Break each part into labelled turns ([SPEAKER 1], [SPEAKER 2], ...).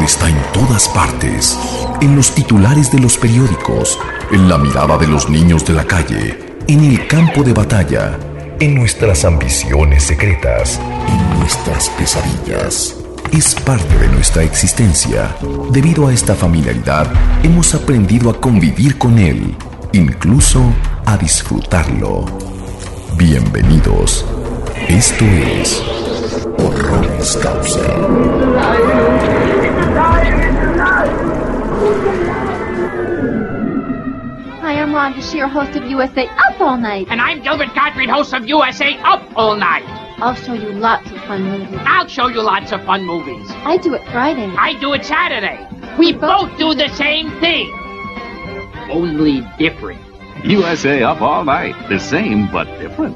[SPEAKER 1] terror está en todas partes, en los titulares de los periódicos, en la mirada de los niños de la calle, en el campo de batalla, en nuestras ambiciones secretas, en nuestras pesadillas. Es parte de nuestra existencia. Debido a esta familiaridad, hemos aprendido a convivir con él, incluso a disfrutarlo. Bienvenidos. Esto es Horroris Causa.
[SPEAKER 2] Hi, I'm Rhonda Shear, host of USA Up All Night.
[SPEAKER 3] And I'm Gilbert Gottfried, host of USA Up All Night.
[SPEAKER 2] I'll show you lots of fun movies.
[SPEAKER 3] I'll show you lots of fun movies.
[SPEAKER 2] I do it Friday.
[SPEAKER 3] I do it Saturday. We both do the same thing, only different.
[SPEAKER 4] USA Up All Night. The same, but different.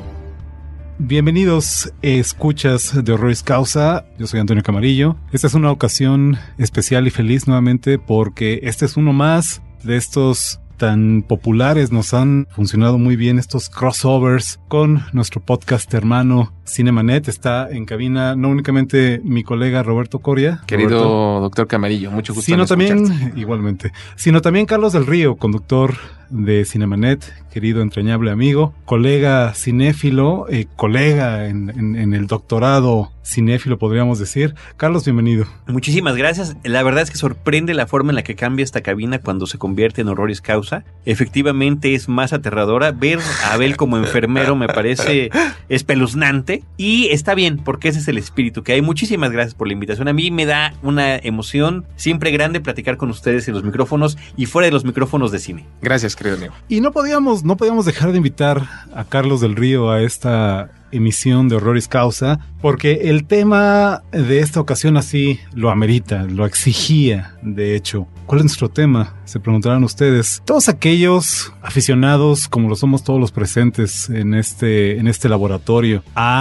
[SPEAKER 5] Bienvenidos, escuchas de Horroris Causa. Yo soy Antonio Camarillo. Esta es una ocasión especial y feliz nuevamente porque este es uno más de estos tan populares. Nos han funcionado muy bien estos crossovers con nuestro podcast hermano Cinemanet. Está en cabina no únicamente mi colega Roberto Coria.
[SPEAKER 6] Querido
[SPEAKER 5] Roberto,
[SPEAKER 6] doctor Camarillo, mucho gusto.
[SPEAKER 5] Sino también, igualmente, sino también Carlos del Río, conductor de Cinemanet, querido entrañable amigo, colega cinéfilo, colega en el doctorado cinéfilo, podríamos decir. Carlos, bienvenido.
[SPEAKER 7] Muchísimas gracias. La verdad es que sorprende la forma en la que cambia esta cabina cuando se convierte en Horroris Causa. Efectivamente es más aterradora. Ver a Abel como enfermero me parece espeluznante. Y está bien, porque ese es el espíritu que hay. Muchísimas gracias por la invitación. A mí me da una emoción siempre grande platicar con ustedes en los micrófonos y fuera de los micrófonos de cine.
[SPEAKER 6] Gracias, querido amigo.
[SPEAKER 5] Y no podíamos dejar de invitar a Carlos del Río a esta emisión de Horroris Causa, porque el tema de esta ocasión así lo amerita, lo exigía, de hecho. ¿Cuál es nuestro tema? Se preguntarán ustedes. Todos aquellos aficionados, como lo somos todos los presentes en este laboratorio,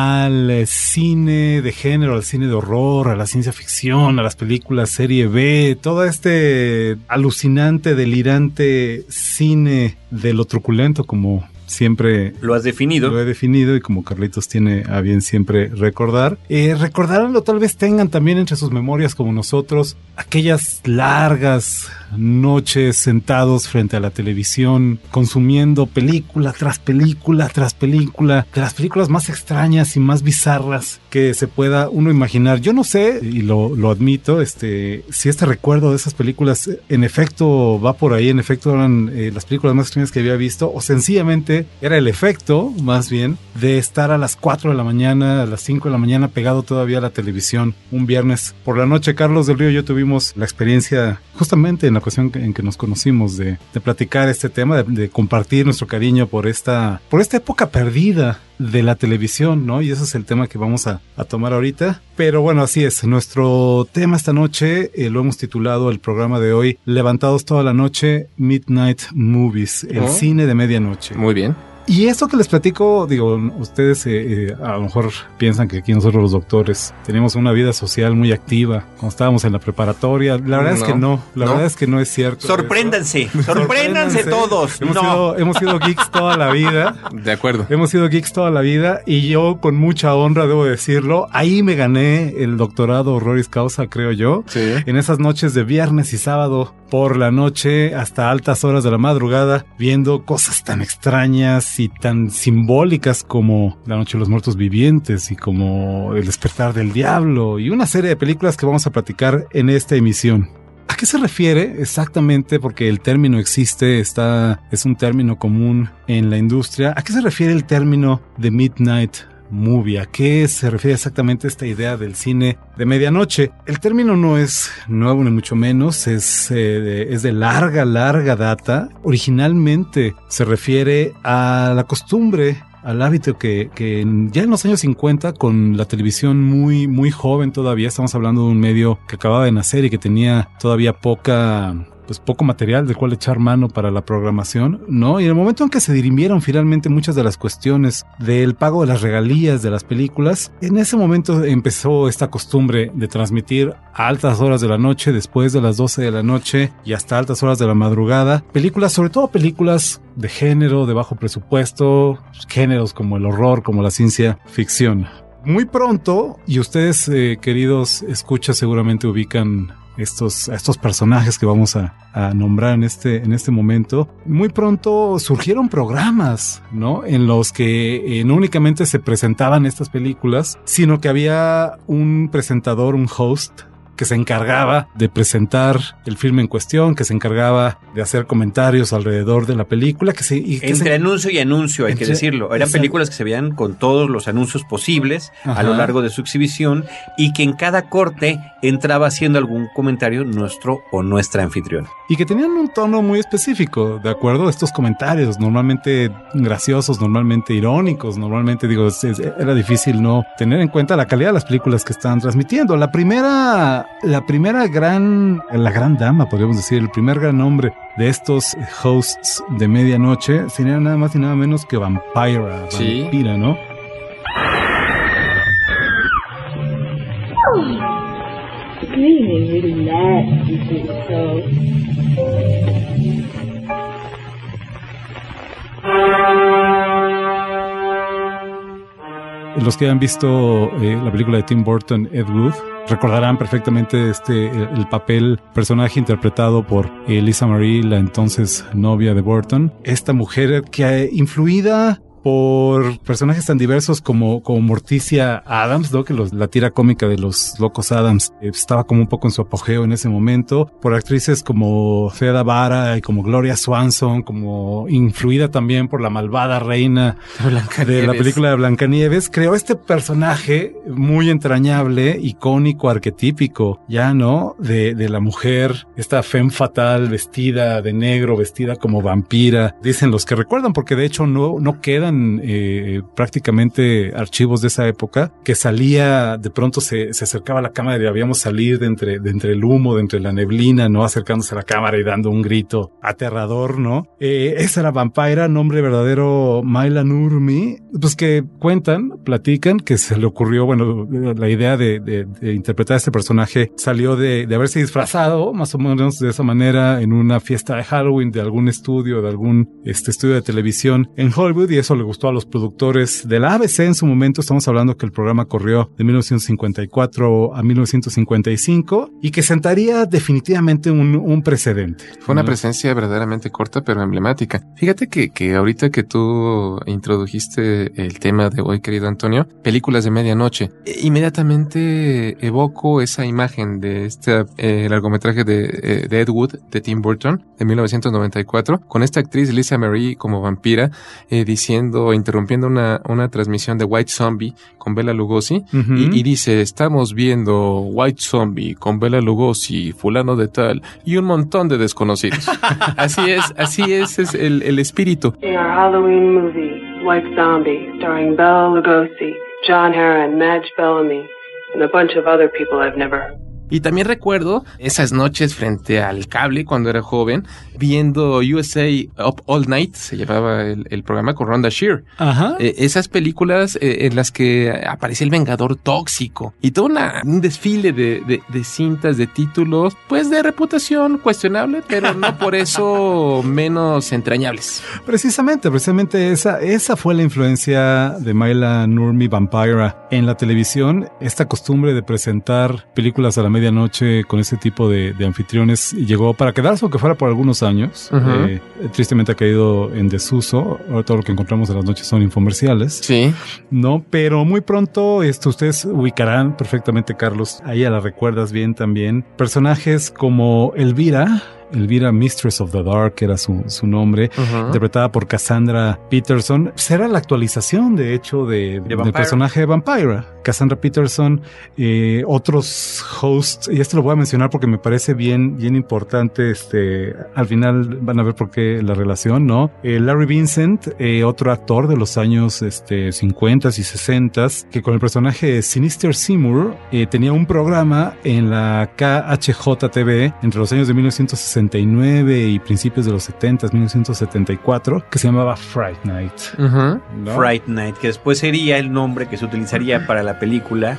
[SPEAKER 5] al cine de género, al cine de horror, a la ciencia ficción, a las películas serie B, todo este alucinante, delirante cine de lo truculento, como siempre
[SPEAKER 7] lo has definido.
[SPEAKER 5] Lo he definido y como Carlitos tiene a bien siempre recordar. Recordarán o tal vez tengan también entre sus memorias como nosotros aquellas largas noches sentados frente a la televisión consumiendo película tras película tras película, de las películas más extrañas y más bizarras que se pueda uno imaginar. Yo no sé, y lo admito, si este recuerdo de esas películas en efecto va por ahí, en efecto eran las películas más extrañas que había visto, o sencillamente era el efecto, más bien, de estar a las 4 de la mañana, a las 5 de la mañana pegado todavía a la televisión un viernes por la noche. Carlos del Río y yo tuvimos la experiencia justamente en la ocasión en que nos conocimos de platicar este tema, de compartir nuestro cariño por esta época perdida de la televisión, ¿no? Y ese es el tema que vamos a tomar ahorita. Pero bueno, así es. Nuestro tema esta noche lo hemos titulado el programa de hoy, Levantados toda la noche, Midnight Movies, el cine de medianoche.
[SPEAKER 6] Muy bien.
[SPEAKER 5] Y eso que les platico, digo, ustedes a lo mejor piensan que aquí nosotros los doctores tenemos una vida social muy activa cuando estábamos en la preparatoria. La verdad es que no, la verdad es que no es cierto.
[SPEAKER 7] Sorpréndanse todos.
[SPEAKER 5] Hemos sido geeks toda la vida.
[SPEAKER 6] De acuerdo.
[SPEAKER 5] Hemos sido geeks toda la vida y yo con mucha honra debo decirlo, ahí me gané el doctorado Horroris Causa, creo yo.
[SPEAKER 6] Sí.
[SPEAKER 5] En esas noches de viernes y sábado por la noche hasta altas horas de la madrugada viendo cosas tan extrañas y tan simbólicas como La Noche de los Muertos Vivientes y como El Despertar del Diablo y una serie de películas que vamos a platicar en esta emisión. ¿A qué se refiere exactamente? Porque el término existe, es un término común en la industria. ¿A qué se refiere el término de Midnight Movie? ¿A qué se refiere exactamente esta idea del cine de medianoche? El término no es nuevo ni mucho menos, es de larga data. Originalmente se refiere a la costumbre, al hábito que ya en los años 50, con la televisión muy joven todavía, estamos hablando de un medio que acababa de nacer y que tenía todavía poco material del cual echar mano para la programación, ¿no? Y en el momento en que se dirimieron finalmente muchas de las cuestiones del pago de las regalías de las películas, en ese momento empezó esta costumbre de transmitir a altas horas de la noche, después de las 12 de la noche y hasta altas horas de la madrugada, películas, sobre todo películas de género, de bajo presupuesto, géneros como el horror, como la ciencia ficción. Muy pronto, y ustedes, queridos escuchas, seguramente ubican estos personajes que vamos a nombrar en este momento. Muy pronto surgieron programas, ¿no? En los que no únicamente se presentaban estas películas, sino que había un presentador, un host, que se encargaba de presentar el filme en cuestión, que se encargaba de hacer comentarios alrededor de la película. Entre
[SPEAKER 7] anuncio y anuncio, hay que decirlo. Eran películas que se veían con todos los anuncios posibles a lo largo de su exhibición y que en cada corte entraba haciendo algún comentario nuestro o nuestra anfitriona.
[SPEAKER 5] Y que tenían un tono muy específico, de acuerdo a estos comentarios, normalmente graciosos, normalmente irónicos, normalmente, era difícil no tener en cuenta la calidad de las películas que estaban transmitiendo. La primera gran dama, podríamos decir, el primer gran nombre de estos hosts de medianoche sería nada más y nada menos que Vampira, ¿no? Los que han visto la película de Tim Burton, Ed Wood, recordarán perfectamente el personaje interpretado por Lisa Marie, la entonces novia de Burton. Esta mujer que influida por personajes tan diversos como Morticia Addams, ¿no? Que la tira cómica de los locos Addams estaba como un poco en su apogeo en ese momento, por actrices como Theda Bara y como Gloria Swanson, como influida también por la malvada reina de la película de Blancanieves, creó este personaje muy entrañable, icónico, arquetípico, ya, ¿no? De la mujer, esta femme fatale vestida de negro, vestida como vampira, dicen los que recuerdan, porque de hecho no quedan prácticamente archivos de esa época, que salía, de pronto se acercaba a la cámara y habíamos salir de entre el humo, de entre la neblina, ¿no? Acercándose a la cámara y dando un grito aterrador, ¿no? Esa era Vampira, nombre verdadero Maila Nurmi, pues que platican que se le ocurrió, bueno, la idea de interpretar a este personaje salió de haberse disfrazado más o menos de esa manera en una fiesta de Halloween de algún estudio, de algún estudio de televisión en Hollywood, y eso le gustó a los productores de la ABC en su momento. Estamos hablando que el programa corrió de 1954 a 1955 y que sentaría definitivamente un precedente.
[SPEAKER 6] Fue una presencia verdaderamente corta pero emblemática. Fíjate que ahorita que tú introdujiste el tema de hoy, querido Antonio, películas de medianoche, inmediatamente evoco esa imagen de este largometraje de Ed Wood, de Tim Burton, de 1994, con esta actriz Lisa Marie como vampira, interrumpiendo una transmisión de White Zombie con Bela Lugosi, y dice: estamos viendo White Zombie con Bela Lugosi, fulano de tal, y un montón de desconocidos. Así es el espíritu.
[SPEAKER 8] In our Halloween movie, White Zombie, starring Bela Lugosi, John Herron, Madge Bellamy, and a bunch of other people I've never heard.
[SPEAKER 6] Y también recuerdo esas noches frente al cable cuando era joven, viendo USA Up All Night, se llamaba el programa, con Rhonda Shear. Ajá. Esas películas en las que aparecía el Vengador tóxico y todo un desfile de cintas, de títulos, pues de reputación cuestionable, pero no por eso menos entrañables.
[SPEAKER 5] Precisamente esa fue la influencia de Maila Nurmi, Vampira, en la televisión. Esta costumbre de presentar películas a la medianoche con ese tipo de anfitriones llegó para quedarse, aunque fuera por algunos años. Tristemente ha caído en desuso. Ahora todo lo que encontramos en las noches son infomerciales.
[SPEAKER 6] Sí.
[SPEAKER 5] No, pero muy pronto ustedes ubicarán perfectamente, Carlos, ahí ya la recuerdas bien también, personajes como Elvira, Mistress of the Dark era su nombre, interpretada por Cassandra Peterson. Pues era la actualización, de hecho, del personaje de Vampira. Cassandra Peterson, otros hosts, y esto lo voy a mencionar porque me parece bien importante, al final van a ver por qué la relación, ¿no? Larry Vincent, otro actor de los años 50s y 60s, que con el personaje de Sinister Seymour tenía un programa en la KHJ-TV entre los años de 1969 y principios de los 70s, 1974, que se llamaba Fright Night.
[SPEAKER 7] ¿No? Fright Night, que después sería el nombre que se utilizaría para la película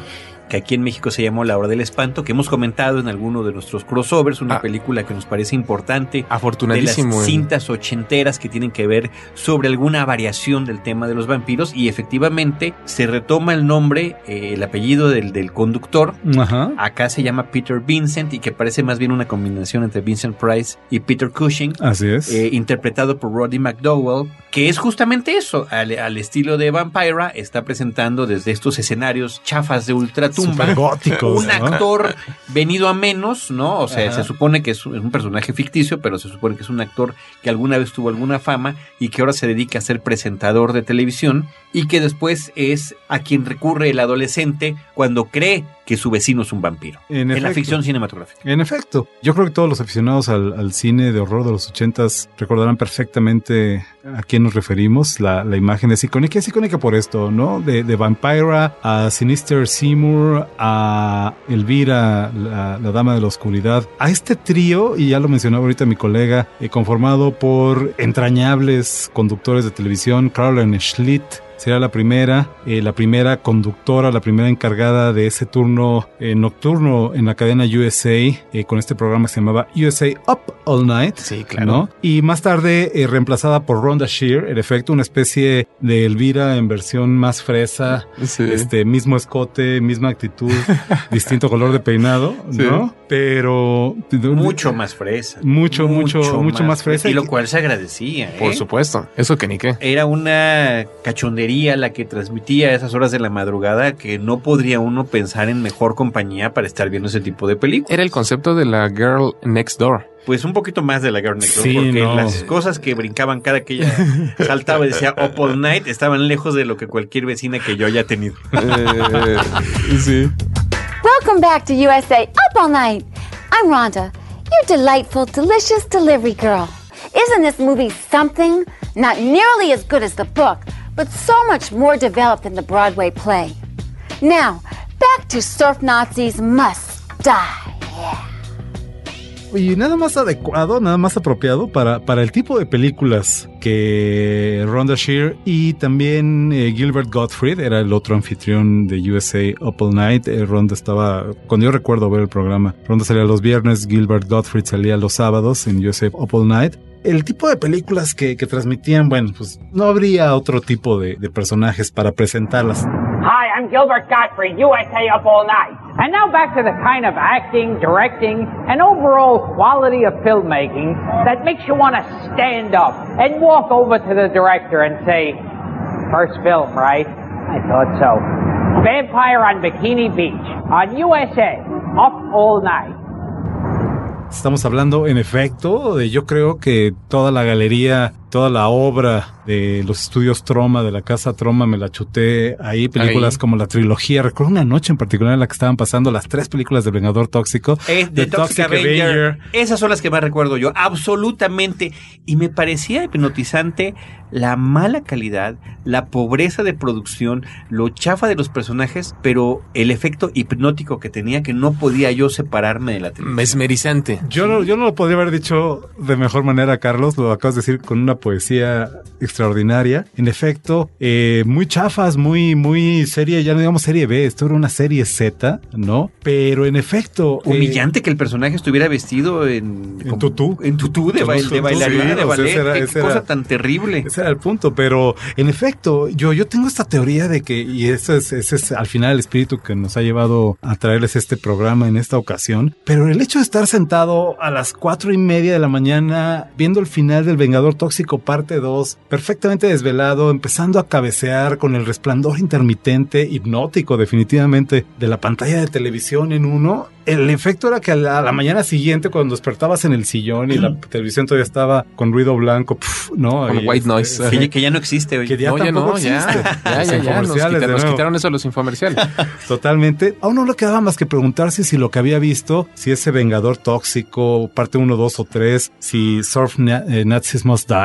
[SPEAKER 7] que aquí en México se llamó La Hora del Espanto, que hemos comentado en alguno de nuestros crossovers, una película que nos parece importante,
[SPEAKER 6] afortunadísimo,
[SPEAKER 7] de las cintas ochenteras que tienen que ver sobre alguna variación del tema de los vampiros, y efectivamente se retoma el nombre, el apellido del conductor.
[SPEAKER 5] Ajá.
[SPEAKER 7] Acá se llama Peter Vincent, y que parece más bien una combinación entre Vincent Price y Peter Cushing.
[SPEAKER 5] Así es.
[SPEAKER 7] Interpretado por Roddy McDowall, que es justamente eso, al estilo de Vampira, está presentando desde estos escenarios chafas de ultratumba
[SPEAKER 5] Supergóticos,
[SPEAKER 7] un
[SPEAKER 5] ¿no?
[SPEAKER 7] actor venido a menos, ¿no? O sea,
[SPEAKER 5] Ajá.
[SPEAKER 7] se supone que es un personaje ficticio, pero se supone que es un actor que alguna vez tuvo alguna fama y que ahora se dedica a ser presentador de televisión, y que después es a quien recurre el adolescente cuando cree que su vecino es un vampiro. En la ficción cinematográfica.
[SPEAKER 5] En efecto. Yo creo que todos los aficionados al cine de horror de los 80s recordarán perfectamente a quién nos referimos. La imagen es icónica por esto, ¿no? De Vampira a Sinister Seymour, a Elvira, la Dama de la Oscuridad, a este trío, y ya lo mencionaba ahorita mi colega, conformado por entrañables conductores de televisión. Caroline Schlitt sería la primera conductora, la primera encargada de ese turno nocturno en la cadena USA, con este programa que se llamaba USA Up All Night.
[SPEAKER 6] Sí, claro.
[SPEAKER 5] ¿No? Y más tarde reemplazada por Rhonda Shear, en efecto, una especie de Elvira en versión más fresa,
[SPEAKER 6] Sí.
[SPEAKER 5] Mismo escote, misma actitud, distinto color de peinado, ¿no?
[SPEAKER 6] Sí.
[SPEAKER 5] Pero
[SPEAKER 7] Mucho más fresa.
[SPEAKER 5] Mucho más fresa.
[SPEAKER 7] Y lo cual se agradecía, ¿eh?
[SPEAKER 6] Por supuesto, eso que ni qué.
[SPEAKER 7] Era una cachondería la que transmitía a esas horas de la madrugada, que no podría uno pensar en mejor compañía para estar viendo ese tipo de películas.
[SPEAKER 6] Era el concepto de la Girl Next Door.
[SPEAKER 7] Pues un poquito más de la Girl Next Door,
[SPEAKER 5] Sí,
[SPEAKER 7] porque
[SPEAKER 5] no.
[SPEAKER 7] las cosas que brincaban cada que ella saltaba y decía Up All Night estaban lejos de lo que cualquier vecina que yo haya tenido.
[SPEAKER 6] Sí.
[SPEAKER 2] Welcome back to USA Up All Night. I'm Rhonda, your delightful, delicious delivery girl. Isn't this movie something? Not nearly as good as the book, but so much more developed than the Broadway play. Now, back to Surf Nazis Must Die.
[SPEAKER 5] Y nada más adecuado, nada más apropiado para el tipo de películas que Rhonda Shear y también Gilbert Gottfried era el otro anfitrión de USA Up All Night. Rhonda estaba, cuando yo recuerdo ver el programa, Rhonda salía los viernes, Gilbert Gottfried salía los sábados en USA Up All Night. El tipo de películas que transmitían, bueno, pues no habría otro tipo de personajes para presentarlas.
[SPEAKER 9] Hi, I'm Gilbert Gottfried, USA Up All Night. And now back to the kind of acting, directing, and overall quality of filmmaking that makes you want to stand up and walk over to the director and say, first film, right? I thought so. Vampire on Bikini Beach on USA Up All Night.
[SPEAKER 5] Estamos hablando, en efecto, de yo creo que toda la galería, toda la obra de los estudios Troma, de la casa Troma, me la chuté ahí. Películas como la trilogía. Recuerdo una noche en particular en la que estaban pasando las 3 películas del Vengador Tóxico.
[SPEAKER 7] The Toxic Avenger. Esas son las que más recuerdo yo, absolutamente. Y me parecía hipnotizante la mala calidad, la pobreza de producción, lo chafa de los personajes, pero el efecto hipnótico que tenía, que no podía yo separarme de la televisión.
[SPEAKER 6] Mesmerizante.
[SPEAKER 5] Yo no lo podría haber dicho de mejor manera, Carlos. Lo acabas de decir con una poesía extraordinaria. En efecto, muy chafas, muy serie, ya no digamos serie B, esto era una serie Z, ¿no? Pero en efecto...
[SPEAKER 7] Humillante que el personaje estuviera vestido en
[SPEAKER 5] tutú.
[SPEAKER 7] En tutú de bailarina,
[SPEAKER 5] sí,
[SPEAKER 7] de ballet. Qué cosa
[SPEAKER 5] era
[SPEAKER 7] tan terrible.
[SPEAKER 5] Ese era el punto, pero en efecto, yo tengo esta teoría de que, y ese es al final el espíritu que nos ha llevado a traerles este programa en esta ocasión, pero el hecho de estar sentado a las 4:30 de la mañana viendo el final del Vengador Tóxico parte 2, perfectamente desvelado, empezando a cabecear con el resplandor intermitente, hipnótico definitivamente, de la pantalla de televisión en uno. El efecto era que a la mañana siguiente, cuando despertabas en el sillón y la televisión todavía estaba con ruido blanco, ¿no?
[SPEAKER 6] Con white noise.
[SPEAKER 7] Que ya no existe hoy.
[SPEAKER 5] Que ya tampoco existe.
[SPEAKER 6] Ya. Nos quitaron eso los infomerciales.
[SPEAKER 5] Totalmente. A uno no le quedaba más que preguntarse si lo que había visto, si ese Vengador Tóxico, parte 1, 2 o 3, si Surf Nazis Must Die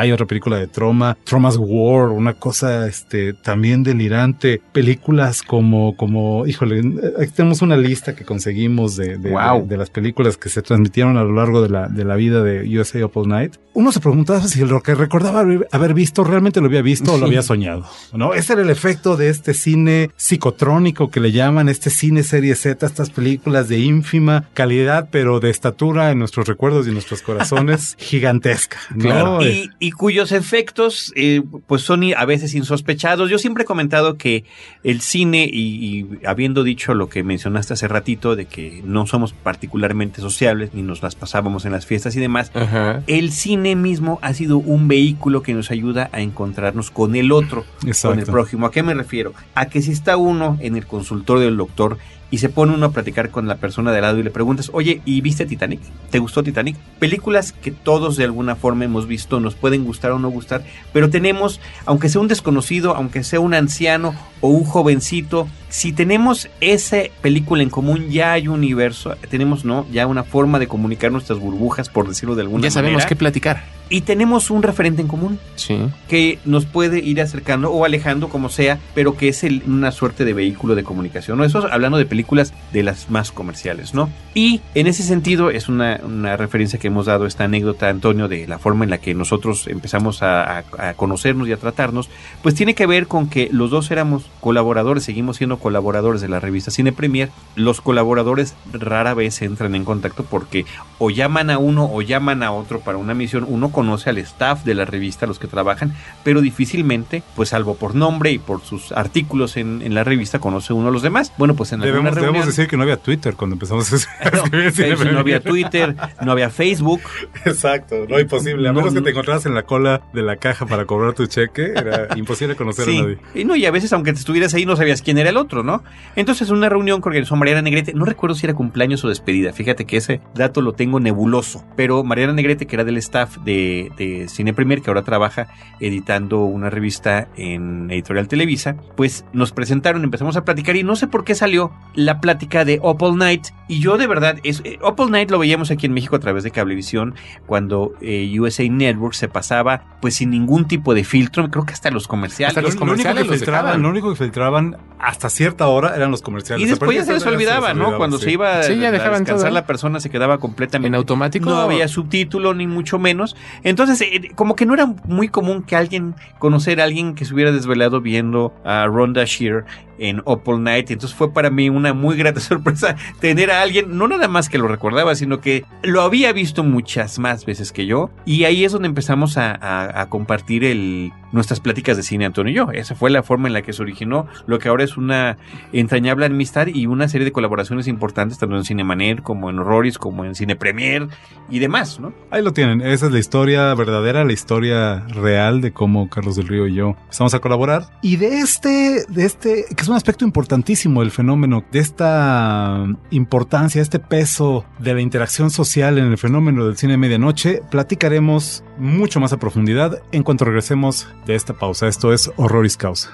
[SPEAKER 5] Hay otra película de Trauma's War, una cosa también delirante. Películas como híjole, aquí tenemos una lista que conseguimos de las películas que se transmitieron a lo largo de la vida de USA Up All Night. Uno se preguntaba si lo que recordaba haber visto realmente lo había visto o lo había soñado, ¿no? Ese era el efecto de este cine psicotrónico que le llaman, este cine serie Z, estas películas de ínfima calidad, pero de estatura en nuestros recuerdos y en nuestros corazones gigantesca, ¿no?
[SPEAKER 7] Claro. Y cuyos efectos pues son a veces insospechados. Yo siempre he comentado que el cine, y habiendo dicho lo que mencionaste hace ratito, de que no somos particularmente sociables, ni nos las pasábamos en las fiestas y demás,
[SPEAKER 6] Ajá.
[SPEAKER 7] el cine mismo ha sido un vehículo que nos ayuda a encontrarnos con el otro,
[SPEAKER 5] Exacto.
[SPEAKER 7] con el prójimo. ¿A qué me refiero? A que si está uno en el consultorio del doctor y se pone uno a platicar con la persona de al lado y le preguntas, oye, ¿y viste Titanic? ¿Te gustó Titanic? Películas que todos de alguna forma hemos visto, nos pueden gustar o no gustar, pero tenemos, aunque sea un desconocido, aunque sea un anciano o un jovencito, si tenemos esa película en común, ya hay un universo, tenemos ya una forma de comunicar nuestras burbujas, por decirlo de alguna manera.
[SPEAKER 6] Ya sabemos qué platicar.
[SPEAKER 7] Y tenemos un referente en común.
[SPEAKER 6] Sí.
[SPEAKER 7] Que nos puede ir acercando o alejando, como sea, pero que es una suerte de vehículo de comunicación, ¿no? Eso hablando de películas de las más comerciales, ¿no? Y en ese sentido es una referencia que hemos dado, esta anécdota, Antonio, de la forma en la que nosotros empezamos a conocernos y a tratarnos, pues tiene que ver con que los dos éramos colaboradores, seguimos siendo colaboradores de la revista Cine Premier. Los colaboradores rara vez entran en contacto porque o llaman a uno o llaman a otro para una misión. Uno conoce al staff de la revista, los que trabajan, pero difícilmente, pues salvo por nombre y por sus artículos en la revista, conoce uno a los demás. Bueno, pues en alguna reunión...
[SPEAKER 5] Debemos decir que no había Twitter cuando empezamos a escribir.
[SPEAKER 7] No había Twitter, no había Facebook.
[SPEAKER 5] Exacto, no, imposible. A menos que te encontraras en la cola de la caja para cobrar tu cheque, era imposible conocer a nadie.
[SPEAKER 7] Y a veces, aunque te estuvieras ahí, no sabías quién era el otro, ¿no? Entonces, una reunión que organizó Mariana Negrete, no recuerdo si era cumpleaños o despedida, fíjate que ese dato lo tengo nebuloso, pero Mariana Negrete, que era del staff de Cine Premier, que ahora trabaja editando una revista en Editorial Televisa, pues nos presentaron, empezamos a platicar y no sé por qué salió la plática de Up All Night. Y yo de verdad, Up All Night lo veíamos aquí en México a través de Cablevisión, cuando USA Network se pasaba pues sin ningún tipo de filtro, creo que hasta los comerciales.
[SPEAKER 5] Hasta los comerciales lo único que filtraban hasta cierta hora eran los comerciales.
[SPEAKER 7] Y después ya se les olvidaba, ¿no? Cuando se iba a descansar todo, la persona se quedaba completamente
[SPEAKER 6] en automático.
[SPEAKER 7] No había subtítulo ni mucho menos. Entonces, como que no era muy común que conocer a alguien que se hubiera desvelado viendo a Rhonda Shear en Up All Night. Entonces fue para mí una muy grata sorpresa tener a alguien, no nada más que lo recordaba, sino que lo había visto muchas más veces que yo. Y ahí es donde empezamos a compartir nuestras pláticas de cine, Antonio y yo. Esa fue la forma en la que se originó lo que ahora es una entrañable amistad y una serie de colaboraciones importantes, tanto en Cinemanet como en Horroris, como en Cine Premier y demás, ¿no?
[SPEAKER 5] Ahí lo tienen. Esa es la historia verdadera, la historia real de cómo Carlos del Río y yo empezamos a colaborar. Y de este, que es un aspecto importantísimo del fenómeno, de esta importancia, este peso de la interacción social en el fenómeno del cine de medianoche, platicaremos mucho más a profundidad en cuanto regresemos de esta pausa. Esto es Horroris Causa.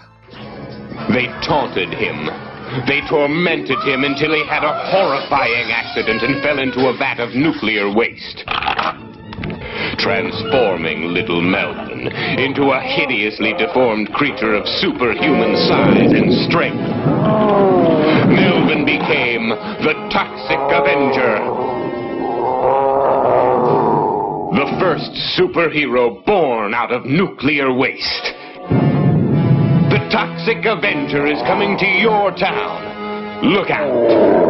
[SPEAKER 10] They taunted him. They tormented him until he had a horrifying accident and fell into a vat of nuclear waste, transforming little Melvin into a hideously deformed creature of superhuman size and strength. Melvin became the Toxic Avenger, the first superhero born out of nuclear waste. The Toxic Avenger is coming to your town. Look out.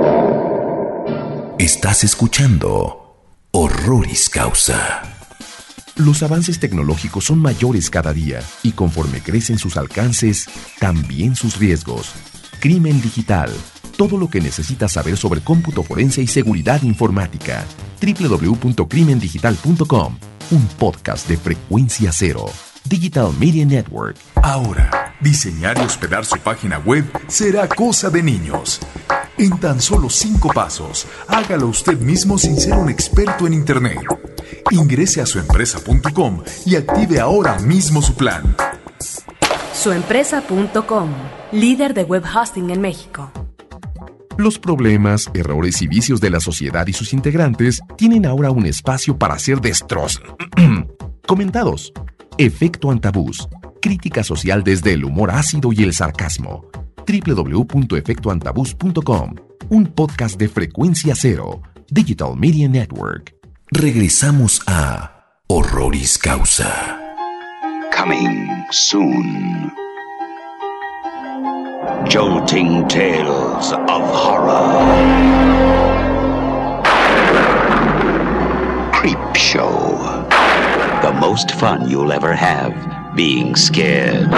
[SPEAKER 1] Estás escuchando Horroris Causa. Los avances tecnológicos son mayores cada día y conforme crecen sus alcances, también sus riesgos. Crimen digital. Todo lo que necesitas saber sobre cómputo forense y seguridad informática. www.crimendigital.com. Un podcast de Frecuencia Cero. Digital Media Network.
[SPEAKER 11] Ahora, diseñar y hospedar su página web será cosa de niños. En tan solo 5 pasos, hágalo usted mismo sin ser un experto en Internet. Ingrese a suempresa.com y active ahora mismo su plan.
[SPEAKER 12] Suempresa.com, líder de web hosting en México.
[SPEAKER 1] Los problemas, errores y vicios de la sociedad y sus integrantes tienen ahora un espacio para ser comentados. Efecto Antabús. Crítica social desde el humor ácido y el sarcasmo. www.efectoantabús.com. Un podcast de Frecuencia Cero, Digital Media Network. Regresamos a Horroris Causa.
[SPEAKER 13] Coming soon. Jolting tales of horror. Creep Show. The most fun you'll ever have being scared.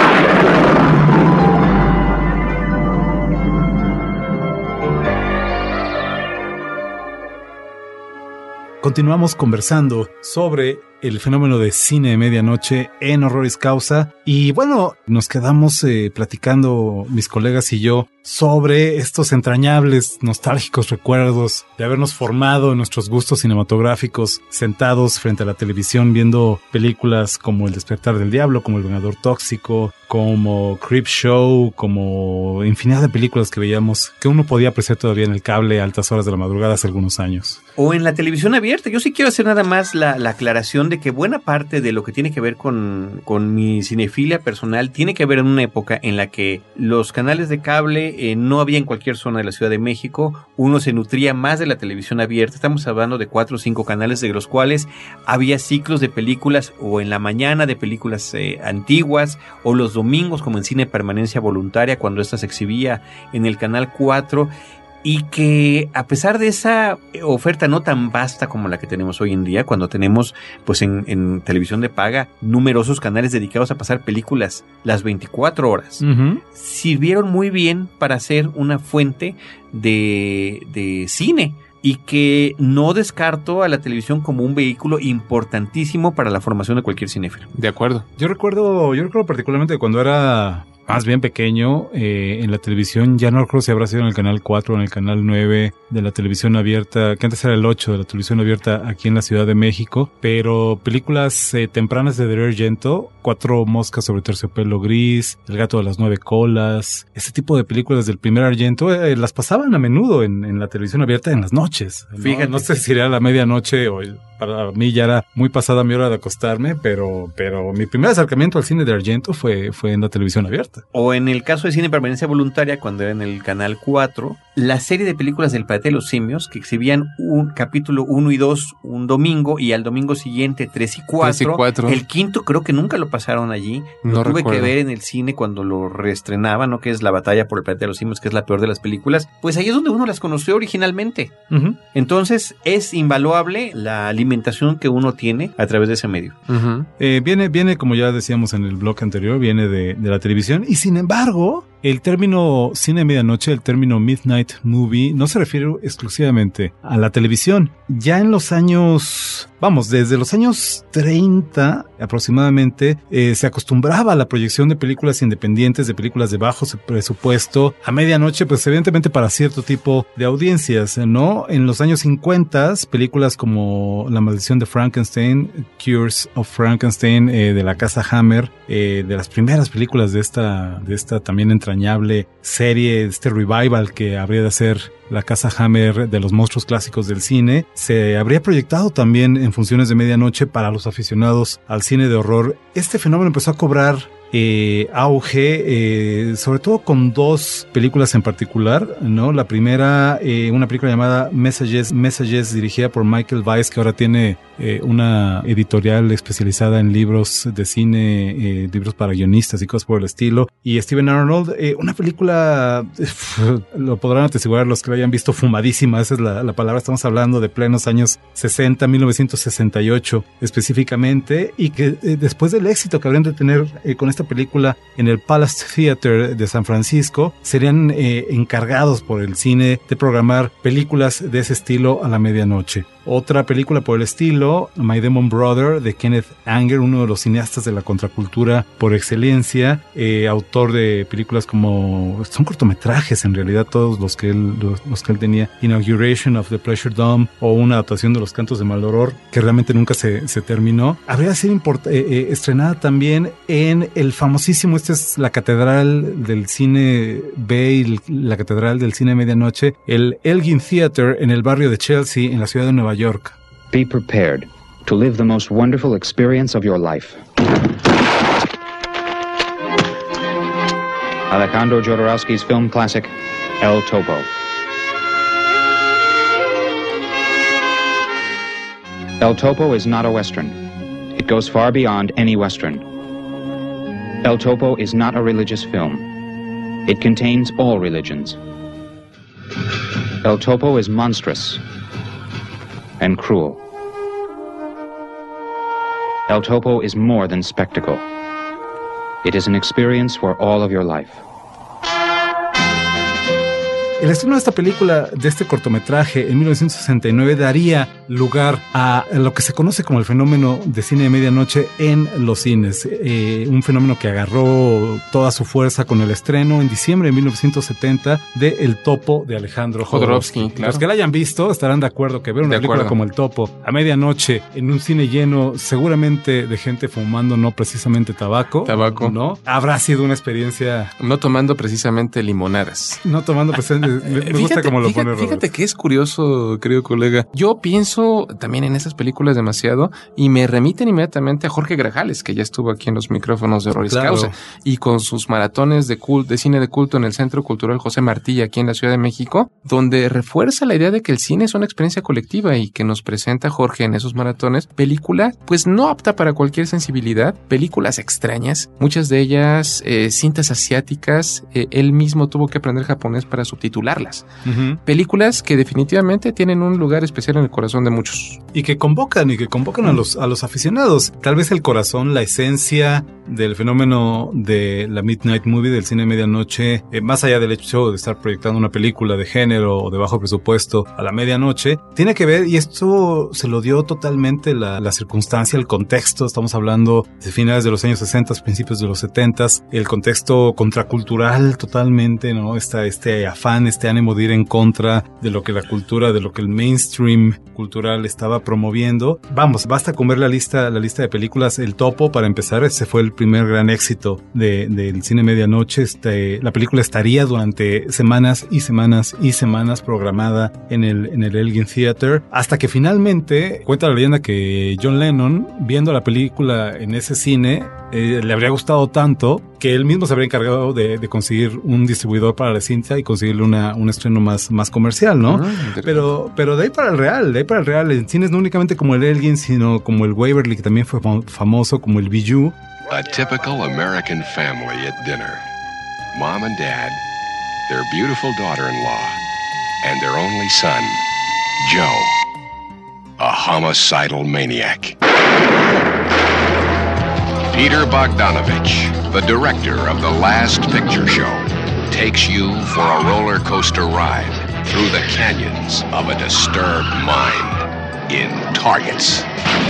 [SPEAKER 5] Continuamos conversando sobre el fenómeno de cine de medianoche en Horroris Causa. Y bueno, nos quedamos platicando mis colegas y yo sobre estos entrañables, nostálgicos recuerdos de habernos formado en nuestros gustos cinematográficos, sentados frente a la televisión viendo películas como El Despertar del Diablo, como El Vengador Tóxico, como Creep Show, como infinidad de películas que veíamos, que uno podía apreciar todavía en el cable a altas horas de la madrugada hace algunos años.
[SPEAKER 7] O en la televisión abierta. Yo sí quiero hacer nada más la aclaración de que buena parte de lo que tiene que ver con mi cinefilia personal tiene que ver en una época en la que los canales de cable no había en cualquier zona de la Ciudad de México. Uno se nutría más de la televisión abierta. Estamos hablando de 4 o 5 canales, de los cuales había ciclos de películas, o en la mañana de películas antiguas, o los domingos como en Cine Permanencia Voluntaria, cuando esta se exhibía en el Canal 4. Y que a pesar de esa oferta no tan vasta como la que tenemos hoy en día, cuando tenemos pues en televisión de paga numerosos canales dedicados a pasar películas las 24 horas, sirvieron muy bien para ser una fuente de cine. Y que no descarto a la televisión como un vehículo importantísimo para la formación de cualquier cinéfilo.
[SPEAKER 6] De acuerdo.
[SPEAKER 5] Yo recuerdo particularmente cuando era más bien pequeño, en la televisión, ya no recuerdo si habrá sido en el Canal 4 o en el Canal 9 de la televisión abierta, que antes era el 8 de la televisión abierta aquí en la Ciudad de México, pero películas tempranas de Darío Argento, 4 moscas sobre terciopelo gris, El gato de las 9 colas, ese tipo de películas del primer Argento, las pasaban a menudo en la televisión abierta en las noches. Fíjate. No sé si era a la medianoche o para mí ya era muy pasada mi hora de acostarme, pero mi primer acercamiento al cine de Argento fue en la televisión abierta.
[SPEAKER 7] O en el caso de Cine Permanencia Voluntaria, cuando era en el Canal 4, la serie de películas del Planeta de los Simios, que exhibían un capítulo 1 y 2 un domingo, y al domingo siguiente 3 y 4. El quinto creo que nunca lo pasaron allí. Lo tuve que ver en el cine cuando lo reestrenaban, ¿no? Que es La Batalla por el Planeta de los Simios, que es la peor de las películas. Pues ahí es donde uno las conoció originalmente. Entonces es invaluable la alimentación que uno tiene a través de ese medio.
[SPEAKER 5] Viene, como ya decíamos en el bloque anterior, viene de la televisión. Y sin embargo, el término cine de medianoche, el término Midnight Movie, no se refiere exclusivamente a la televisión. Ya en los años, desde los años 30 aproximadamente, se acostumbraba a la proyección de películas independientes, de películas de bajo presupuesto, a medianoche, pues evidentemente para cierto tipo de audiencias, ¿no? En los años 50, películas como La maldición de Frankenstein, Curse of Frankenstein, de la casa Hammer, de las primeras películas de esta también entrañable serie, este revival que habría de ser la casa Hammer de los monstruos clásicos del cine, se habría proyectado también en funciones de medianoche para los aficionados al cine de horror. Este fenómeno empezó a cobrar auge, sobre todo con 2 películas en particular, ¿no? La primera, una película llamada Messages, dirigida por Michael Weiss, que ahora tiene una editorial especializada en libros de cine, libros para guionistas y cosas por el estilo, y Steven Arnold, una película, lo podrán atestiguar los que la hayan visto, fumadísima, esa es la palabra. Estamos hablando de plenos años 60, 1968 específicamente, y que después del éxito que habrían de tener con esta película en el Palace Theater de San Francisco, serían encargados por el cine de programar películas de ese estilo a la medianoche. Otra película por el estilo, My Demon Brother, de Kenneth Anger, uno de los cineastas de la contracultura por excelencia, autor de películas como, son cortometrajes en realidad todos los que él tenía, Inauguration of the Pleasure Dome, o una adaptación de Los Cantos de Maldoror, que realmente nunca se terminó. Habría sido estrenada también en el famosísimo, esta es la catedral del cine B, la catedral del cine de medianoche, el Elgin Theater, en el barrio de Chelsea, en la ciudad de Nueva York.
[SPEAKER 14] Be prepared to live the most wonderful experience of your life. Alejandro Jodorowsky's film classic, El Topo. El Topo is not a Western. It goes far beyond any Western. El Topo is not a religious film. It contains all religions. El Topo is monstrous and cruel. El Topo is more than spectacle. It is an experience for all of your life.
[SPEAKER 5] El estreno de esta película, de este cortometraje, en 1969, daría lugar a lo que se conoce como el fenómeno de cine de medianoche en los cines. Un fenómeno que agarró toda su fuerza con el estreno en diciembre de 1970 de El Topo de Alejandro Jodorowsky.
[SPEAKER 6] Claro.
[SPEAKER 5] Los que la hayan visto estarán de acuerdo que ver una película como El Topo a medianoche en un cine lleno, seguramente de gente fumando no precisamente tabaco, ¿no? Habrá sido una experiencia...
[SPEAKER 6] No tomando precisamente limonadas.
[SPEAKER 5] No tomando precisamente... Me gusta cómo lo pone Robert.
[SPEAKER 6] Fíjate que es curioso, querido colega. Yo pienso también en esas películas demasiado y me remiten inmediatamente a Jorge Grajales, que ya estuvo aquí en los micrófonos de Horroris Causa, y con sus maratones de cine de culto en el Centro Cultural José Martí, aquí en la Ciudad de México, donde refuerza la idea de que el cine es una experiencia colectiva y que nos presenta Jorge en esos maratones película, pues no apta para cualquier sensibilidad, películas extrañas, muchas de ellas cintas asiáticas. Él mismo tuvo que aprender japonés para subtitularlas. Películas que definitivamente tienen un lugar especial en el corazón de muchos.
[SPEAKER 5] Y que convocan a los aficionados. Tal vez el corazón, la esencia del fenómeno de la Midnight Movie, del cine de medianoche, más allá del hecho de estar proyectando una película de género o de bajo presupuesto a la medianoche, tiene que ver, y esto se lo dio totalmente la circunstancia, el contexto. Estamos hablando de finales de los años 60, principios de los 70, el contexto contracultural totalmente, ¿no? Este afán, este ánimo de ir en contra de lo que la cultura, de lo que el mainstream cultural estaba promoviendo. Vamos, basta con ver la lista de películas. El Topo, para empezar, ese fue el primer gran éxito del cine medianoche. La película estaría durante semanas y semanas y semanas programada en el Elgin Theater, hasta que finalmente cuenta la leyenda que John Lennon, viendo la película en ese cine, le habría gustado tanto que él mismo se habría encargado de conseguir un distribuidor para la cinta y conseguirle un estreno más comercial, ¿no? Pero de ahí para el real, en cines no únicamente como el Elgin, sino como el Waverly, que también fue famoso, como el Bijou.
[SPEAKER 15] A typical American family at dinner. Mom and dad, their beautiful daughter-in-law, and their only son, Joe, a homicidal maniac. Peter Bogdanovich, the director of The Last Picture Show, takes you for a roller coaster ride through the canyons of a disturbed mind in Targets.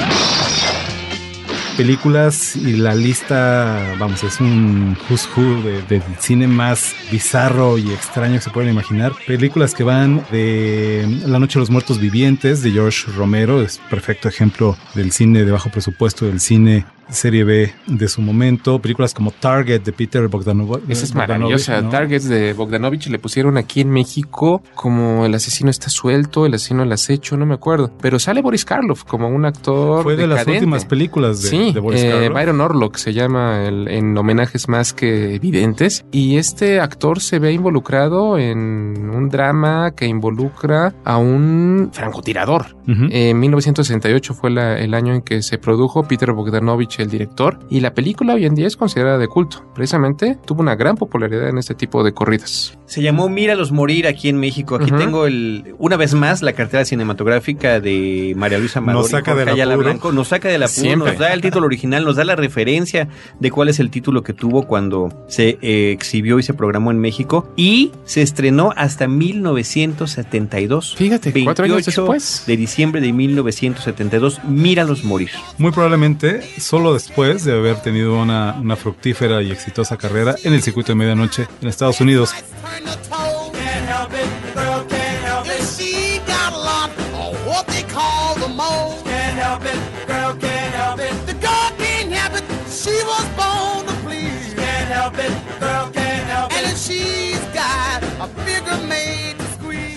[SPEAKER 5] Películas y la lista, vamos, es un who's who del cine más bizarro y extraño que se pueden imaginar. Películas que van de La Noche de los Muertos Vivientes, de George Romero, es perfecto ejemplo del cine de bajo presupuesto, del cine serie B de su momento. Películas como Target de Peter Bogdanovich.
[SPEAKER 6] Esa es maravillosa, ¿no? Target de Bogdanovich le pusieron aquí en México como El asesino está suelto, El asesino al acecho, no me acuerdo. Pero sale Boris Karloff como un actor
[SPEAKER 5] Fue de
[SPEAKER 6] decadente.
[SPEAKER 5] Las últimas películas de Boris Karloff.
[SPEAKER 6] Byron Orlock se llama en homenajes más que evidentes. Y este actor se ve involucrado en un drama que involucra a un francotirador. En 1968 fue el año en que se produjo. Peter Bogdanovich, el director, y la película hoy en día es considerada de culto. Precisamente tuvo una gran popularidad en este tipo de corridas.
[SPEAKER 7] Se llamó Míralos morir aquí en México. Aquí tengo una vez más la cartera cinematográfica de María Luisa Amador y Jorge Ayala Blanco. Nos saca del apuro, nos da el título original, nos da la referencia de cuál es el título que tuvo cuando se exhibió y se programó en México, y se estrenó hasta 1972.
[SPEAKER 6] Fíjate, 4 años después.
[SPEAKER 7] De diciembre de 1972, Míralos morir.
[SPEAKER 5] Muy probablemente solo después de haber tenido una fructífera y exitosa carrera en el circuito de medianoche en Estados Unidos.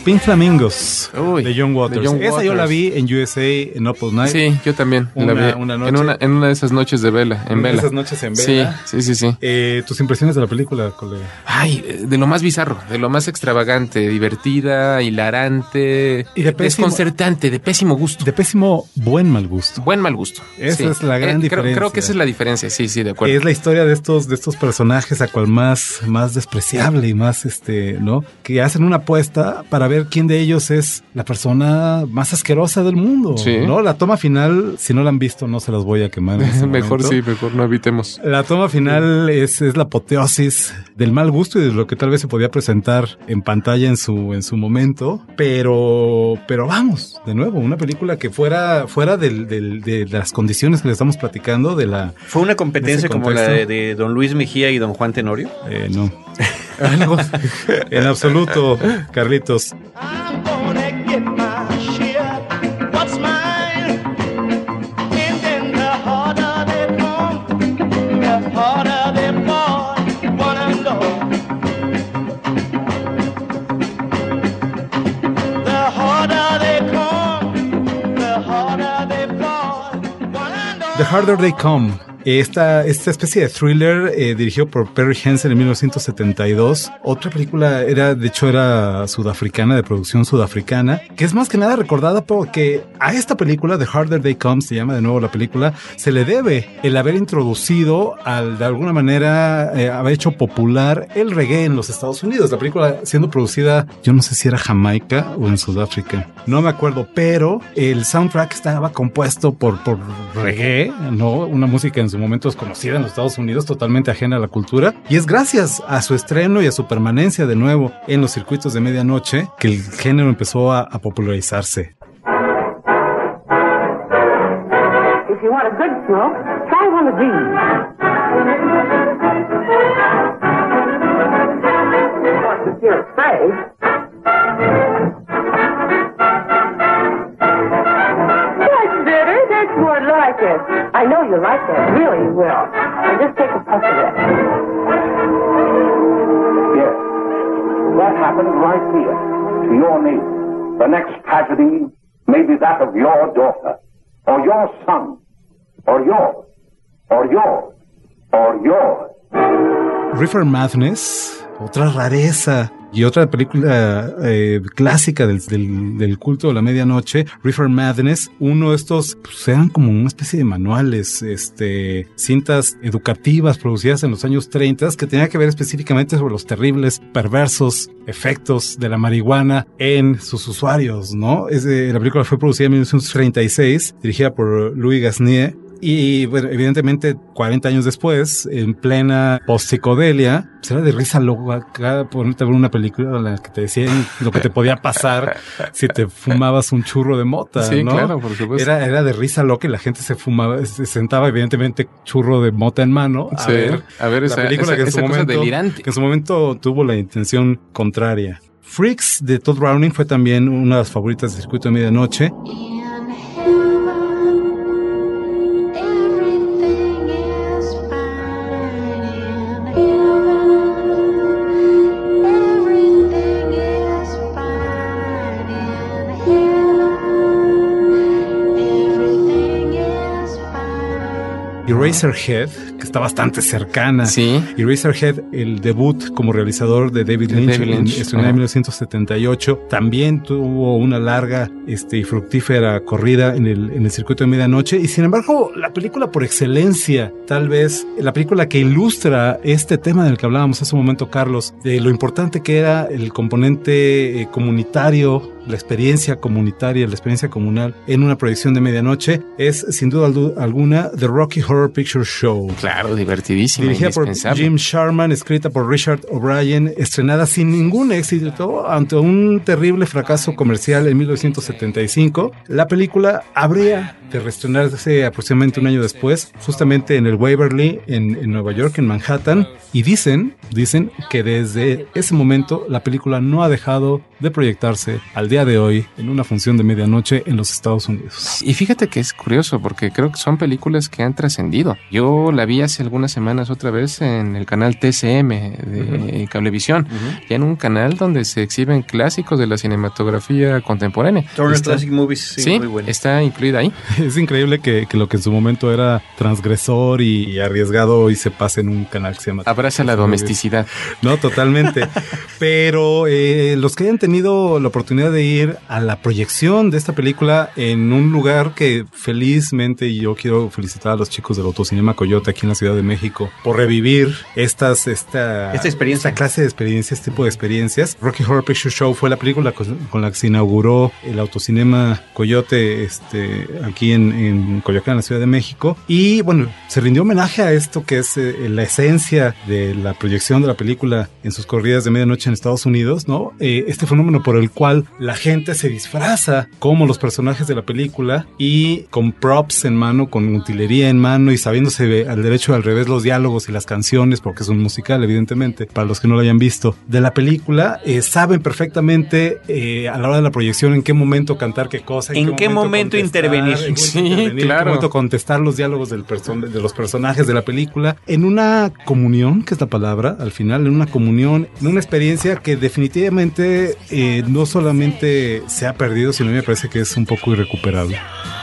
[SPEAKER 5] Pink Flamingos,
[SPEAKER 6] Uy,
[SPEAKER 5] de John Waters.
[SPEAKER 6] de John
[SPEAKER 5] Esa yo la
[SPEAKER 6] Waters.
[SPEAKER 5] vi en USA en Up All Night.
[SPEAKER 6] Sí, yo también.
[SPEAKER 5] Una
[SPEAKER 6] la vi
[SPEAKER 5] noche.
[SPEAKER 6] en una de esas noches de vela. En
[SPEAKER 5] Una de
[SPEAKER 6] vela.
[SPEAKER 5] esas noches en vela.
[SPEAKER 6] Sí.
[SPEAKER 5] ¿Tus impresiones de la película, colega?
[SPEAKER 6] Ay, de lo más bizarro, de lo más extravagante, divertida, hilarante,
[SPEAKER 5] Y de pésimo-
[SPEAKER 6] desconcertante, de pésimo gusto.
[SPEAKER 5] De pésimo buen mal gusto.
[SPEAKER 6] Buen mal gusto.
[SPEAKER 5] Esa
[SPEAKER 6] Sí.
[SPEAKER 5] es la gran diferencia.
[SPEAKER 6] Creo que esa es la diferencia, sí, de acuerdo.
[SPEAKER 5] Es la historia de estos personajes a cual más despreciable y más ¿no? Que hacen una apuesta para ver quién de ellos es la persona más asquerosa del mundo.
[SPEAKER 6] Sí.
[SPEAKER 5] ¿No? La toma final, si no la han visto, no se las voy a quemar. En este
[SPEAKER 6] Mejor
[SPEAKER 5] momento.
[SPEAKER 6] mejor no evitemos.
[SPEAKER 5] La toma final es la apoteosis del mal gusto y de lo que tal vez se podía presentar en pantalla en su momento, pero vamos, de nuevo, una película que fuera de las condiciones que le estamos platicando, de la...
[SPEAKER 7] ¿Fue una competencia
[SPEAKER 5] ese
[SPEAKER 7] como la
[SPEAKER 5] contexto.
[SPEAKER 7] de Don Luis Mejía y Don Juan Tenorio?
[SPEAKER 5] No. En absoluto, Carlitos. The Harder They Come. Esta especie de thriller dirigido por Perry Hensen en 1972. Otra película era sudafricana, de producción sudafricana, que es más que nada recordada porque a esta película, The Harder They Come, se llama de nuevo la película, se le debe el haber introducido, de alguna manera, haber hecho popular el reggae en los Estados Unidos. La película siendo producida, yo no sé si era Jamaica o en Sudáfrica, no me acuerdo, pero el soundtrack estaba compuesto por reggae, ¿no? Una música en su momento desconocida en los Estados Unidos, totalmente ajena a la cultura, y es gracias a su estreno y a su permanencia de nuevo en los circuitos de medianoche que el género empezó a popularizarse.
[SPEAKER 16] If you want a good smoke, try one of these. Of course, if you're afraid. That's better. That's more like it. I know you like that. Really, you will. Now just take a puff of that.
[SPEAKER 17] Yes. That happened right here, to your knee. The next tragedy may be that of your daughter, or your son, or yours, or yours, or yours.
[SPEAKER 5] Reefer Madness, otra rareza y otra película clásica del culto de la medianoche, Reefer Madness. Uno de estos pues, eran como una especie de manuales, cintas educativas producidas en los años 30 que tenía que ver específicamente sobre los terribles, perversos efectos de la marihuana en sus usuarios, ¿no? La película fue producida en 1936, dirigida por Louis Gasnier. Y bueno, evidentemente 40 años después, en plena post-psicodelia, pues era de risa loca ponerte a ver una película en la que te decían lo que te podía pasar si te fumabas un churro de mota,
[SPEAKER 6] Sí,
[SPEAKER 5] ¿no?
[SPEAKER 6] claro, por supuesto.
[SPEAKER 5] Era de risa loca y la gente se sentaba evidentemente churro de mota en mano a ver
[SPEAKER 6] esa
[SPEAKER 5] película que en
[SPEAKER 6] cosa delirante.
[SPEAKER 5] que en su momento tuvo la intención contraria. Freaks de Todd Browning fue también una de las favoritas del circuito de medianoche. Eraserhead, que está bastante cercana.
[SPEAKER 6] Sí.
[SPEAKER 5] Eraserhead, el debut como realizador de David Lynch, estrenado en 1978, también tuvo una larga y fructífera corrida en el circuito de medianoche. Y sin embargo, la película por excelencia, tal vez la película que ilustra este tema del que hablábamos hace un momento, Carlos, de lo importante que era el componente comunitario, la experiencia comunitaria, la experiencia comunal en una proyección de medianoche, es sin duda alguna The Rocky Horror Picture Show.
[SPEAKER 6] Claro, divertidísima,
[SPEAKER 5] dirigida por Jim Sharman, escrita por Richard O'Brien, estrenada sin ningún éxito ante un terrible fracaso comercial en 1975. La película habría de reestrenarse aproximadamente un año después, justamente en el Waverly, en Nueva York, en Manhattan, y dicen que desde ese momento la película no ha dejado de proyectarse al día de hoy en una función de medianoche en los Estados Unidos.
[SPEAKER 6] Y fíjate que es curioso porque creo que son películas que han trascendido. Yo la vi hace algunas semanas otra vez en el canal TCM de Cablevisión, ya en un canal donde se exhiben clásicos de la cinematografía contemporánea.
[SPEAKER 7] Turner Classic Movies, sí, muy bueno.
[SPEAKER 6] Está incluida ahí.
[SPEAKER 5] Es increíble que lo que en su momento era transgresor y arriesgado hoy se pase en un canal que se llama...
[SPEAKER 6] Abraza la domesticidad.
[SPEAKER 5] No, totalmente. Pero los que hayan tenido la oportunidad de ir a la proyección de esta película en un lugar que felizmente yo quiero felicitar a los chicos del Autocinema Coyote aquí en la Ciudad de México por revivir esta
[SPEAKER 7] experiencia,
[SPEAKER 5] esta clase de experiencias, este tipo de experiencias. Rocky Horror Picture Show fue la película con la que se inauguró el Autocinema Coyote aquí en Coyoacán, en la Ciudad de México. Y bueno, se rindió homenaje a esto que es la esencia de la proyección de la película en sus corridas de medianoche en Estados Unidos, ¿no? Este fenómeno por el cual la gente se disfraza como los personajes de la película y con props en mano, con utilería en mano y sabiéndose al derecho y al revés los diálogos y las canciones, porque es un musical, evidentemente, para los que no lo hayan visto, de la película, saben perfectamente a la hora de la proyección en qué momento cantar qué cosa,
[SPEAKER 7] en qué momento intervenir.
[SPEAKER 5] En qué momento contestar los diálogos de los personajes de la película, en una comunión, que es la palabra, al final, en una comunión, en una experiencia que definitivamente no solamente se ha perdido, sino me parece que es un poco irrecuperable.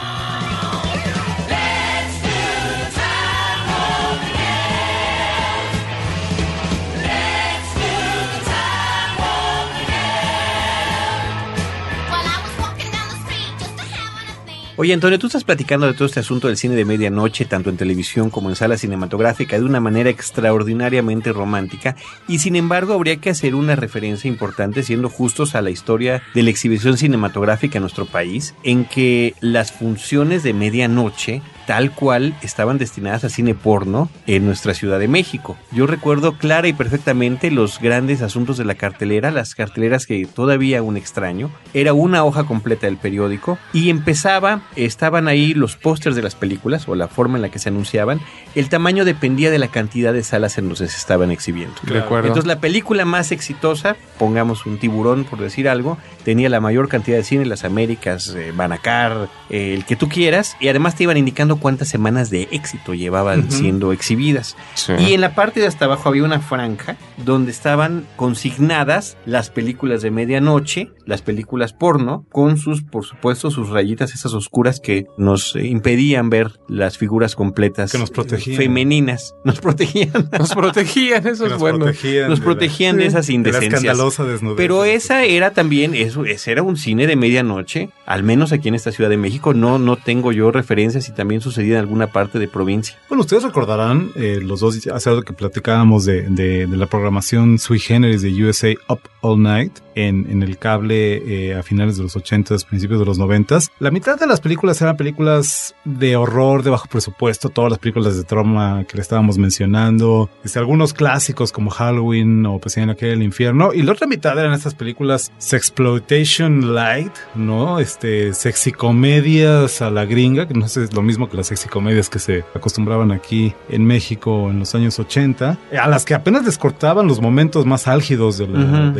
[SPEAKER 7] Oye, Antonio, tú estás platicando de todo este asunto del cine de medianoche, tanto en televisión como en sala cinematográfica, de una manera extraordinariamente romántica, y sin embargo habría que hacer una referencia importante, siendo justos, a la historia de la exhibición cinematográfica en nuestro país, en que las funciones de medianoche tal cual estaban destinadas a cine porno en nuestra Ciudad de México. Yo recuerdo clara y perfectamente los grandes asuntos de la cartelera, las carteleras que todavía aún extraño. Era una hoja completa del periódico y estaban ahí los pósters de las películas o la forma en la que se anunciaban. El tamaño dependía de la cantidad de salas en donde se estaban exhibiendo.
[SPEAKER 6] Recuerdo.
[SPEAKER 7] Entonces la película más exitosa, pongamos un Tiburón por decir algo, tenía la mayor cantidad de cine, Las Américas, Banacar, el que tú quieras, y además te iban indicando cuántas semanas de éxito llevaban siendo exhibidas. Sí. Y en la parte de hasta abajo había una franja donde estaban consignadas las películas de medianoche, las películas porno, con por supuesto, sus rayitas esas oscuras que nos impedían ver las figuras completas.
[SPEAKER 5] Que nos protegían.
[SPEAKER 7] Femeninas. Nos protegían.
[SPEAKER 6] Nos protegían, eso es bueno.
[SPEAKER 7] Nos protegían de esas indecencias.
[SPEAKER 5] De la escandalosa desnudez.
[SPEAKER 7] Pero esa era también, ese era un cine de medianoche, al menos aquí en esta Ciudad de México. No tengo yo referencias y también sucedía en alguna parte de provincia.
[SPEAKER 5] Bueno, ustedes recordarán, los dos, hace algo que platicábamos de la programación sui generis de USA Up All Night en el cable a finales de los 80s, principios de los 90s. La mitad de las películas eran películas de horror, de bajo presupuesto, todas las películas de trauma que le estábamos mencionando, algunos clásicos como Halloween o Pesadilla en la calle del infierno, y la otra mitad eran estas películas sexploitation light, ¿no? Sexy comedias a la gringa, que no sé, es lo mismo que las sexy comedias que se acostumbraban aquí en México en los años 80, a las que apenas les cortaban los momentos más álgidos de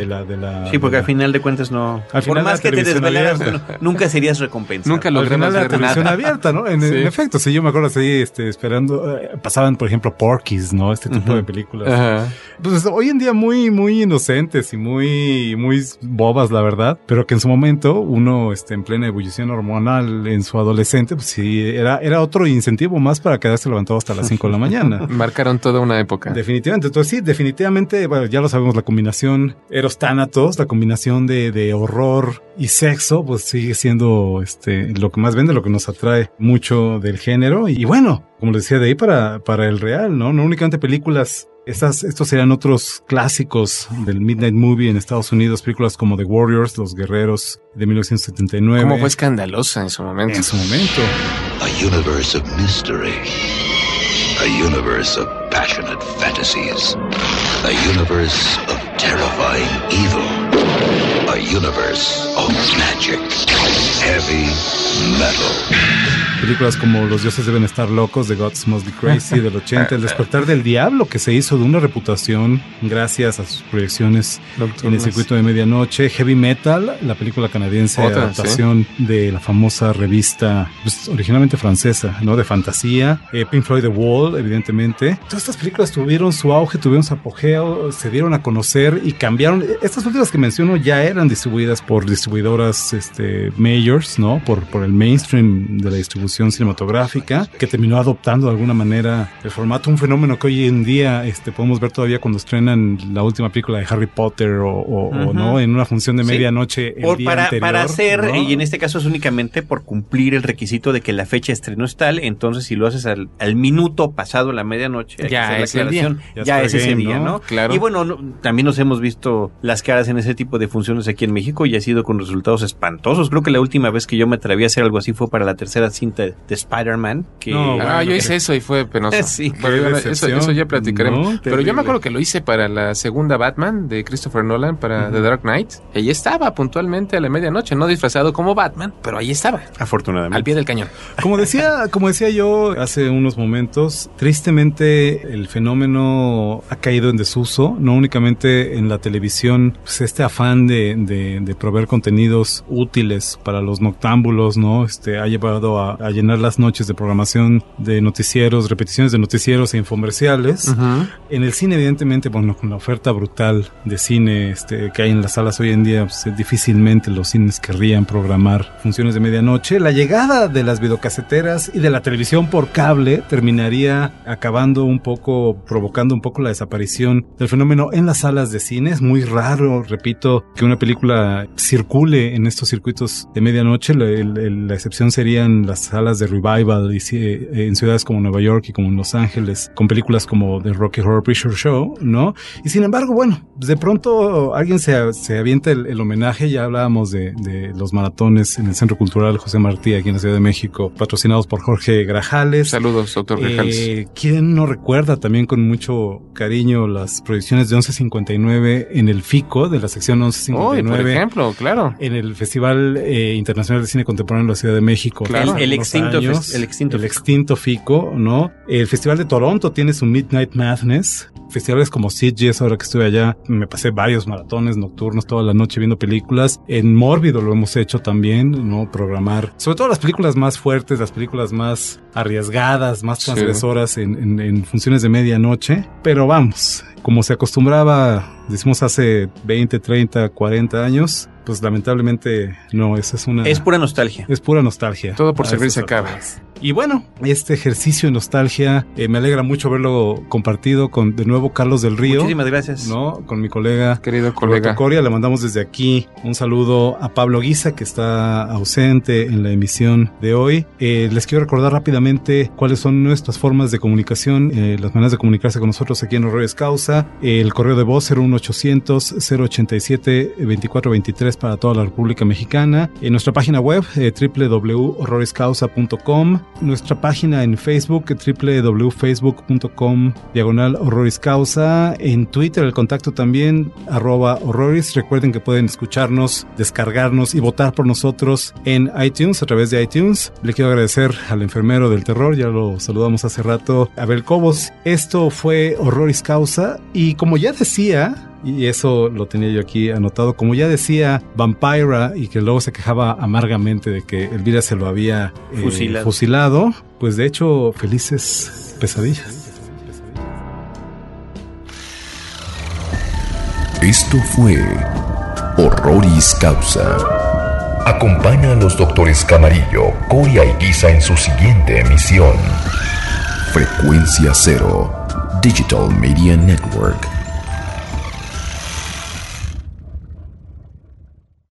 [SPEAKER 5] la
[SPEAKER 7] sí, porque al final de cuentas no. Por más que te desvelaras, nunca serías recompensado.
[SPEAKER 6] Nunca lograste
[SPEAKER 5] la televisión abierta, ¿no? En efecto, sí, yo me acuerdo así, esperando, pasaban, por ejemplo, Porky's, ¿no? Este tipo de películas. Pues hoy en día muy inocentes y muy bobas, la verdad, pero que en su momento uno, en plena ebullición hormonal en su adolescente, pues sí, era otro incentivo más para quedarse levantado hasta las 5 de la mañana.
[SPEAKER 6] Marcaron toda una época.
[SPEAKER 5] Definitivamente. Entonces sí, definitivamente, bueno, ya lo sabemos, la combinación Eros Thanatos, la combinación de horror y sexo, pues sigue siendo lo que más vende, lo que nos atrae mucho del género. Y bueno, como les decía, de ahí para el real, ¿no? No únicamente películas. Estos serían otros clásicos del Midnight Movie en Estados Unidos, películas como The Warriors, Los Guerreros de 1979.
[SPEAKER 6] Como fue escandalosa en su momento.
[SPEAKER 13] A universe of mystery. A universe of passionate fantasies. A universe of terrifying evil. A universe of magic. Heavy metal.
[SPEAKER 5] Películas como Los dioses deben estar locos, The Gods Must Be Crazy del 80, El despertar del diablo, que se hizo de una reputación gracias a sus proyecciones en el circuito de medianoche, Heavy Metal, la película canadiense, adaptación de la famosa revista, pues, originalmente francesa, ¿no? De fantasía, Pink Floyd The Wall, evidentemente. Todas estas películas tuvieron su auge, tuvieron su apogeo, se dieron a conocer y cambiaron. Estas últimas que menciono ya eran distribuidas por distribuidoras majors, ¿no? Por el mainstream de la distribución cinematográfica, que terminó adoptando de alguna manera el formato, un fenómeno que hoy en día podemos ver todavía cuando estrenan la última película de Harry Potter o no, en una función de medianoche el día anterior.
[SPEAKER 7] Para hacer,
[SPEAKER 5] ¿no?
[SPEAKER 7] Y en este caso es únicamente por cumplir el requisito de que la fecha de estreno es tal, entonces si lo haces al minuto pasado la medianoche,
[SPEAKER 6] ya
[SPEAKER 7] es la aclaración, ya es ese día, ¿no?
[SPEAKER 6] Claro.
[SPEAKER 7] Y bueno, también nos hemos visto las caras en ese tipo de funciones aquí en México y ha sido con resultados espantosos. Creo que la última vez que yo me atreví a hacer algo así fue para la tercera cinta de Spider-Man.
[SPEAKER 6] Yo hice eso y fue penoso.
[SPEAKER 7] Sí,
[SPEAKER 6] bueno, eso ya platicaremos.
[SPEAKER 5] ¿no?
[SPEAKER 6] Pero yo me acuerdo que lo hice para la segunda Batman de Christopher Nolan, para The Dark Knight. Ahí estaba puntualmente a la medianoche, no disfrazado como Batman, pero ahí estaba.
[SPEAKER 7] Afortunadamente.
[SPEAKER 6] Al pie del cañón.
[SPEAKER 5] Como decía yo hace unos momentos, tristemente el fenómeno ha caído en desuso, no únicamente en la televisión, pues este afán de proveer contenidos útiles para los noctámbulos, ¿no? Ha llevado a llenar las noches de programación de noticieros, repeticiones de noticieros e infomerciales. En el cine, evidentemente, bueno, con la oferta brutal de cine que hay en las salas hoy en día, pues, difícilmente los cines querrían programar funciones de medianoche. La llegada de las videocaseteras y de la televisión por cable terminaría acabando un poco, provocando un poco la desaparición del fenómeno en las salas de cine. Es muy raro, repito, que una película circule en estos circuitos de medianoche. La excepción serían las salas de revival en ciudades como Nueva York y como en Los Ángeles, con películas como The Rocky Horror Picture Show, ¿no? Y sin embargo, bueno, de pronto alguien se avienta el homenaje. Ya hablábamos de los maratones en el Centro Cultural José Martí, aquí en la Ciudad de México, patrocinados por Jorge Grajales.
[SPEAKER 6] Saludos, doctor Grajales.
[SPEAKER 5] ¿Quién no recuerda también con mucho cariño las proyecciones de 11:59 en el FICO, de la sección 11:59?
[SPEAKER 6] Por ejemplo, claro.
[SPEAKER 5] En el Festival Internacional de Cine Contemporáneo de la Ciudad de México.
[SPEAKER 6] Claro.
[SPEAKER 7] El extinto
[SPEAKER 5] FICO, ¿no? El Festival de Toronto tiene su Midnight Madness. Festivales como Sitges, ahora que estuve allá, me pasé varios maratones nocturnos toda la noche viendo películas. En Mórbido lo hemos hecho también, ¿no? Programar, sobre todo las películas más fuertes, las películas más arriesgadas, más transgresoras en funciones de medianoche. Pero vamos, como se acostumbraba, decimos hace 20, 30, 40 años, pues lamentablemente no, esa es una...
[SPEAKER 7] Es pura nostalgia.
[SPEAKER 5] Es pura nostalgia.
[SPEAKER 6] Todo por servir se acaba.
[SPEAKER 5] Y bueno, este ejercicio de nostalgia, me alegra mucho haberlo compartido con, de nuevo, Carlos del Río.
[SPEAKER 7] Muchísimas gracias.
[SPEAKER 5] ¿No? Con mi colega.
[SPEAKER 6] Querido colega.
[SPEAKER 5] Coria, le mandamos desde aquí un saludo a Pablo Guisa, que está ausente en la emisión de hoy. Les quiero recordar rápidamente cuáles son nuestras formas de comunicación, las maneras de comunicarse con nosotros aquí en Horroris Causa. El correo de voz 01800-087-2423 para toda la República Mexicana. En nuestra página web, www.horroriscausa.com. Nuestra página en Facebook, www.facebook.com/horroriscausa. En Twitter el contacto también, @horroris. Recuerden que pueden escucharnos, descargarnos y votar por nosotros en iTunes, a través de iTunes. Le quiero agradecer al enfermero del terror, ya lo saludamos hace rato, Abel Cobos. Esto fue Horroris Causa, y como ya decía, y eso lo tenía yo aquí anotado, como ya decía Vampira, y que luego se quejaba amargamente de que Elvira se lo había fusilado, pues de hecho, felices pesadillas.
[SPEAKER 1] Esto fue Horroris Causa. Acompaña a los doctores Camarillo, Coria y Guisa en su siguiente emisión. Frecuencia Cero, Digital Media Network.